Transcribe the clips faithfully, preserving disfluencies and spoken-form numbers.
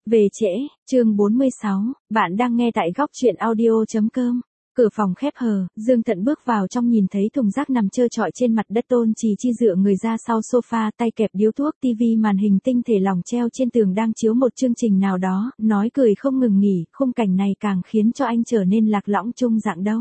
Về trễ, chương bốn mươi sáu, bạn đang nghe tại góc truyện audio chấm com. Cửa phòng khép hờ, Dương Thận bước vào trong nhìn thấy thùng rác nằm trơ trọi trên mặt đất. Tôn Trì Chi dựa người ra sau sofa, tay kẹp điếu thuốc. Tivi màn hình tinh thể lỏng treo trên tường đang chiếu một chương trình nào đó, nói cười không ngừng nghỉ. Khung cảnh này càng khiến cho anh trở nên lạc lõng Trung Dạng đâu.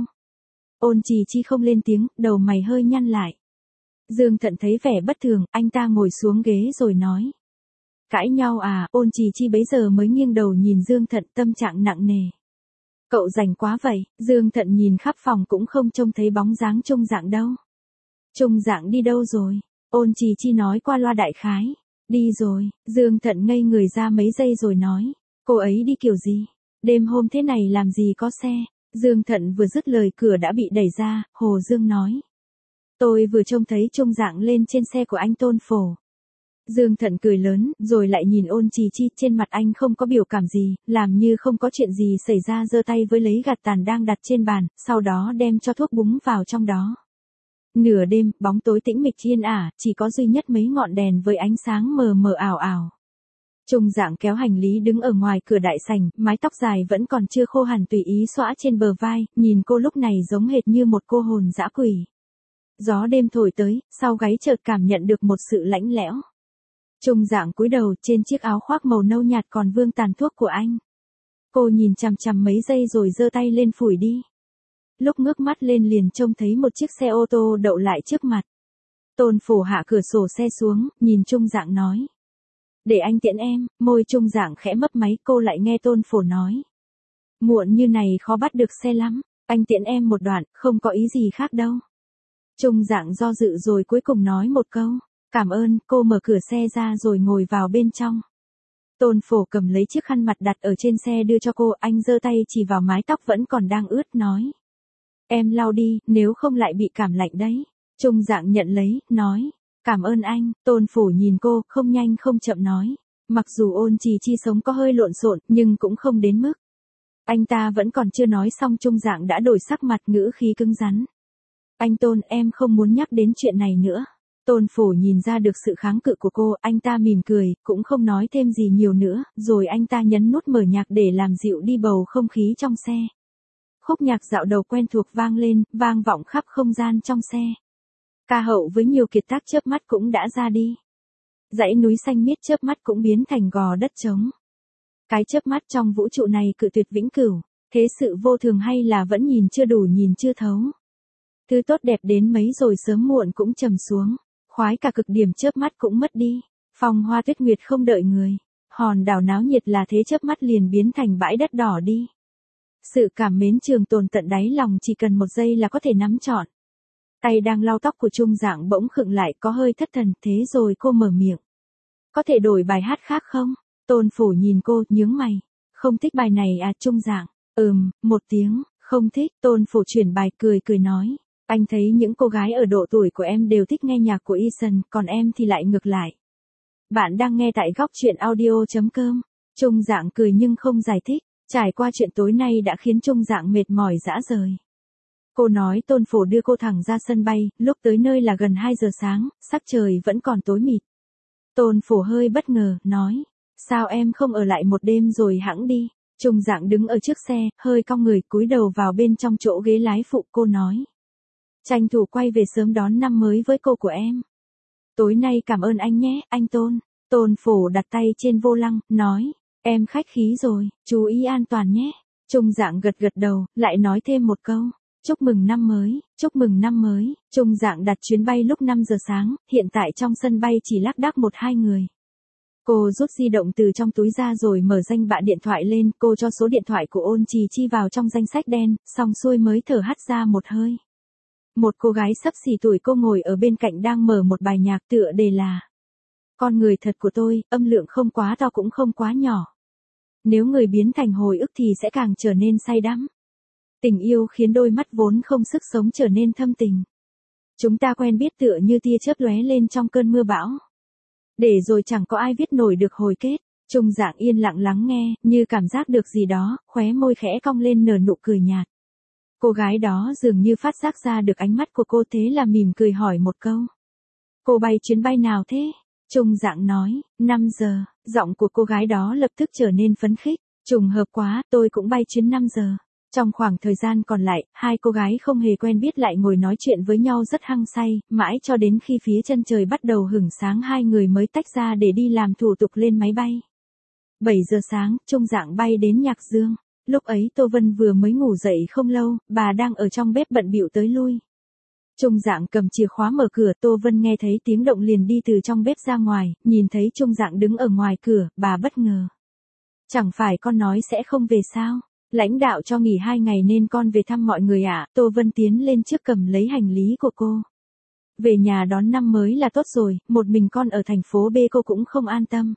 Ôn Trì Chi không lên tiếng, đầu mày hơi nhăn lại. Dương Thận thấy vẻ bất thường, anh ta ngồi xuống ghế rồi nói. Cãi nhau à? Ôn Trì Chi bấy giờ mới nghiêng đầu nhìn Dương Thận, tâm trạng nặng nề. Cậu rảnh quá vậy. Dương Thận nhìn khắp phòng cũng không trông thấy bóng dáng Trung Dạng đâu. Trung Dạng đi đâu rồi? Ôn Trì Chi nói qua loa đại khái. Đi rồi. Dương Thận ngây người ra mấy giây rồi nói. Cô ấy đi kiểu gì? Đêm hôm thế này làm gì có xe? Dương Thận vừa dứt lời cửa đã bị đẩy ra. Hồ Dương nói. Tôi vừa trông thấy Trung Dạng lên trên xe của anh Tôn Phổ. Dương Thận cười lớn, rồi lại nhìn Ôn Trì Chi, trên mặt anh không có biểu cảm gì, làm như không có chuyện gì xảy ra, giơ tay với lấy gạt tàn đang đặt trên bàn, sau đó đem cho thuốc búng vào trong đó. Nửa đêm, bóng tối tĩnh mịch yên ả, chỉ có duy nhất mấy ngọn đèn với ánh sáng mờ mờ ảo ảo. Trung Dạng kéo hành lý đứng ở ngoài cửa đại sảnh, mái tóc dài vẫn còn chưa khô hẳn tùy ý xõa trên bờ vai, nhìn cô lúc này giống hệt như một cô hồn dã quỷ. Gió đêm thổi tới, sau gáy chợt cảm nhận được một sự lạnh lẽo. Trung Dạng cúi đầu, trên chiếc áo khoác màu nâu nhạt còn vương tàn thuốc của anh. Cô nhìn chằm chằm mấy giây rồi giơ tay lên phủi đi. Lúc ngước mắt lên liền trông thấy một chiếc xe ô tô đậu lại trước mặt. Tôn Phổ hạ cửa sổ xe xuống, nhìn Trung Dạng nói. Để anh tiễn em. Môi Trung Dạng khẽ mấp máy, cô lại nghe Tôn Phổ nói. Muộn như này khó bắt được xe lắm, anh tiễn em một đoạn, không có ý gì khác đâu. Trung Dạng do dự rồi cuối cùng nói một câu. Cảm ơn. Cô mở cửa xe ra rồi ngồi vào bên trong. Tôn Phổ cầm lấy chiếc khăn mặt đặt ở trên xe đưa cho cô, anh giơ tay chỉ vào mái tóc vẫn còn đang ướt nói. Em lau đi, nếu không lại bị cảm lạnh đấy. Trung Dạng nhận lấy, nói. Cảm ơn anh. Tôn Phổ nhìn cô, không nhanh không chậm nói. Mặc dù Ôn Trì Chi sống có hơi lộn xộn, nhưng cũng không đến mức. Anh ta vẫn còn chưa nói xong Trung Dạng đã đổi sắc mặt, ngữ khí cứng rắn. Anh Tôn, em không muốn nhắc đến chuyện này nữa. Tôn Phổ nhìn ra được sự kháng cự của cô, anh ta mỉm cười, cũng không nói thêm gì nhiều nữa, rồi anh ta nhấn nút mở nhạc để làm dịu đi bầu không khí trong xe. Khúc nhạc dạo đầu quen thuộc vang lên, vang vọng khắp không gian trong xe. Ca hậu với nhiều kiệt tác chớp mắt cũng đã ra đi. Dãy núi xanh miết chớp mắt cũng biến thành gò đất trống. Cái chớp mắt trong vũ trụ này cự tuyệt vĩnh cửu, thế sự vô thường hay là vẫn nhìn chưa đủ nhìn chưa thấu. Thứ tốt đẹp đến mấy rồi sớm muộn cũng trầm xuống. Khoái cả cực điểm chớp mắt cũng mất đi. Phong hoa tuyết nguyệt không đợi người. Hòn đảo náo nhiệt là thế chớp mắt liền biến thành bãi đất đỏ đi. Sự cảm mến trường tồn tận đáy lòng chỉ cần một giây là có thể nắm trọn. Tay đang lau tóc của Trung Dạng bỗng khựng lại, có hơi thất thần, thế rồi cô mở miệng. Có thể đổi bài hát khác không? Tôn Phổ nhìn cô, nhướng mày. Không thích bài này à? Trung Dạng. Ừm, một tiếng, không thích. Tôn Phổ chuyển bài, cười cười nói. Anh thấy những cô gái ở độ tuổi của em đều thích nghe nhạc của Eason, còn em thì lại ngược lại. Bạn đang nghe tại góc truyện audio chấm com. Trung Dạng cười nhưng không giải thích. Trải qua chuyện tối nay đã khiến Trung Dạng mệt mỏi rã rời. Cô nói Tôn Phổ đưa cô thẳng ra sân bay, lúc tới nơi là gần hai giờ sáng, sắc trời vẫn còn tối mịt. Tôn Phổ hơi bất ngờ, nói. Sao em không ở lại một đêm rồi hẵng đi? Trung Dạng đứng ở trước xe, hơi cong người cúi đầu vào bên trong chỗ ghế lái phụ, cô nói. Tranh thủ quay về sớm đón năm mới với cô của em. Tối nay cảm ơn anh nhé, anh Tôn. Tôn Phổ đặt tay trên vô lăng, nói. Em khách khí rồi, chú ý an toàn nhé. Trung Dạng gật gật đầu, lại nói thêm một câu. Chúc mừng năm mới, chúc mừng năm mới. Trung Dạng đặt chuyến bay lúc năm giờ sáng, hiện tại trong sân bay chỉ lác đác một hai người. Cô rút di động từ trong túi ra rồi mở danh bạ điện thoại lên, cô cho số điện thoại của Ôn Trì Chi vào trong danh sách đen, xong xuôi mới thở hắt ra một hơi. Một cô gái xấp xỉ tuổi cô ngồi ở bên cạnh đang mở một bài nhạc tựa đề là Con người thật của tôi, âm lượng không quá to cũng không quá nhỏ. Nếu người biến thành hồi ức thì sẽ càng trở nên say đắm. Tình yêu khiến đôi mắt vốn không sức sống trở nên thâm tình. Chúng ta quen biết tựa như tia chớp lóe lên trong cơn mưa bão. Để rồi chẳng có ai viết nổi được hồi kết. Trung Dạng yên lặng lắng nghe, như cảm giác được gì đó, khóe môi khẽ cong lên nở nụ cười nhạt. Cô gái đó dường như phát giác ra được ánh mắt của cô, thế là mỉm cười hỏi một câu. Cô bay chuyến bay nào thế? Trung Dạng nói, năm giờ, giọng của cô gái đó lập tức trở nên phấn khích, trùng hợp quá, tôi cũng bay chuyến năm giờ. Trong khoảng thời gian còn lại, hai cô gái không hề quen biết lại ngồi nói chuyện với nhau rất hăng say, mãi cho đến khi phía chân trời bắt đầu hửng sáng hai người mới tách ra để đi làm thủ tục lên máy bay. bảy giờ sáng, Trung Dạng bay đến Nhạc Dương. Lúc ấy Tô Vân vừa mới ngủ dậy không lâu, bà đang ở trong bếp bận bịu tới lui. Trung Dạng cầm chìa khóa mở cửa, Tô Vân nghe thấy tiếng động liền đi từ trong bếp ra ngoài, nhìn thấy Trung Dạng đứng ở ngoài cửa, bà bất ngờ. Chẳng phải con nói sẽ không về sao? Lãnh đạo cho nghỉ hai ngày nên con về thăm mọi người ạ. À? Tô Vân tiến lên trước cầm lấy hành lý của cô. Về nhà đón năm mới là tốt rồi, một mình con ở thành phố B cô cũng không an tâm.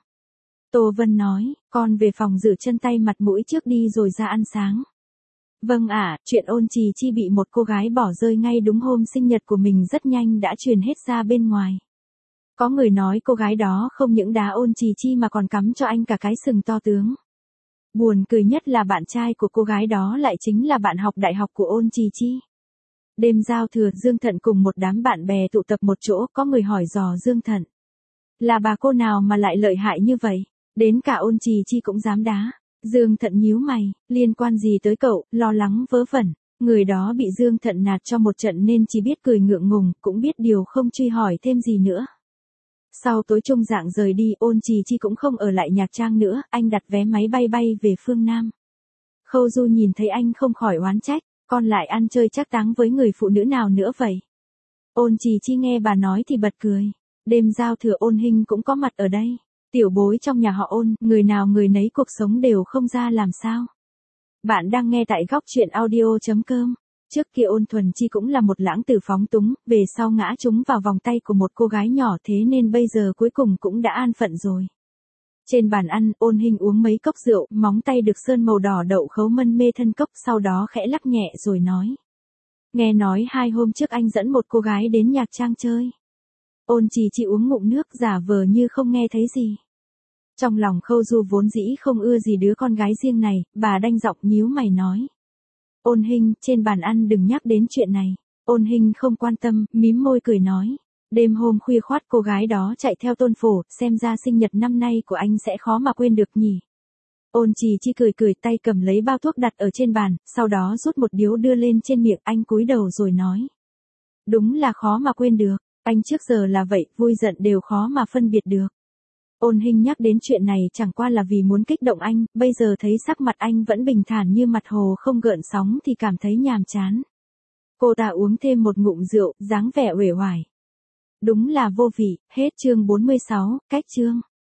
Tô Vân nói, con về phòng rửa chân tay mặt mũi trước đi rồi ra ăn sáng. Vâng ạ, à, chuyện Ôn Trì Chi bị một cô gái bỏ rơi ngay đúng hôm sinh nhật của mình rất nhanh đã truyền hết ra bên ngoài. Có người nói cô gái đó không những đá Ôn Trì Chi mà còn cắm cho anh cả cái sừng to tướng. Buồn cười nhất là bạn trai của cô gái đó lại chính là bạn học đại học của Ôn Trì Chi. Đêm giao thừa, Dương Thận cùng một đám bạn bè tụ tập một chỗ, có người hỏi dò Dương Thận. Là bà cô nào mà lại lợi hại như vậy? Đến cả Ôn Trì Chi cũng dám đá. Dương Thận nhíu mày, liên quan gì tới cậu, lo lắng vớ vẩn. Người đó bị Dương Thận nạt cho một trận nên chỉ biết cười ngượng ngùng, cũng biết điều không truy hỏi thêm gì nữa. Sau tối Trung Dạng rời đi, Ôn Trì Chi cũng không ở lại Nhạc Trang nữa, anh đặt vé máy bay bay về phương Nam. Khâu Du nhìn thấy anh không khỏi oán trách, con lại ăn chơi trác táng với người phụ nữ nào nữa vậy? Ôn Trì Chi nghe bà nói thì bật cười. Đêm giao thừa Ôn Hinh cũng có mặt ở đây. Tiểu bối trong nhà họ Ôn, người nào người nấy cuộc sống đều không ra làm sao. Bạn đang nghe tại góc truyện audio.com. Trước kia Ôn Thuần Chi cũng là một lãng tử phóng túng, về sau ngã trúng vào vòng tay của một cô gái nhỏ thế nên bây giờ cuối cùng cũng đã an phận rồi. Trên bàn ăn, Ôn Hinh uống mấy cốc rượu, móng tay được sơn màu đỏ đậu khấu mân mê thân cốc, sau đó khẽ lắc nhẹ rồi nói. Nghe nói hai hôm trước anh dẫn một cô gái đến Nhạc Trang chơi. Ôn Trì Chi uống ngụm nước giả vờ như không nghe thấy gì. Trong lòng Khâu Du vốn dĩ không ưa gì đứa con gái riêng này, bà đanh giọng nhíu mày nói. Ôn Hinh, trên bàn ăn đừng nhắc đến chuyện này. Ôn Hinh không quan tâm, mím môi cười nói. Đêm hôm khuya khoắt cô gái đó chạy theo Tôn Phổ, xem ra sinh nhật năm nay của anh sẽ khó mà quên được nhỉ. Ôn Trì Chi cười cười, tay cầm lấy bao thuốc đặt ở trên bàn, sau đó rút một điếu đưa lên trên miệng, anh cúi đầu rồi nói. Đúng là khó mà quên được, anh trước giờ là vậy, vui giận đều khó mà phân biệt được. Ôn Hinh nhắc đến chuyện này chẳng qua là vì muốn kích động anh, bây giờ thấy sắc mặt anh vẫn bình thản như mặt hồ không gợn sóng thì cảm thấy nhàm chán. Cô ta uống thêm một ngụm rượu, dáng vẻ uể oải. Đúng là vô vị, hết chương bốn mươi sáu, cách chương.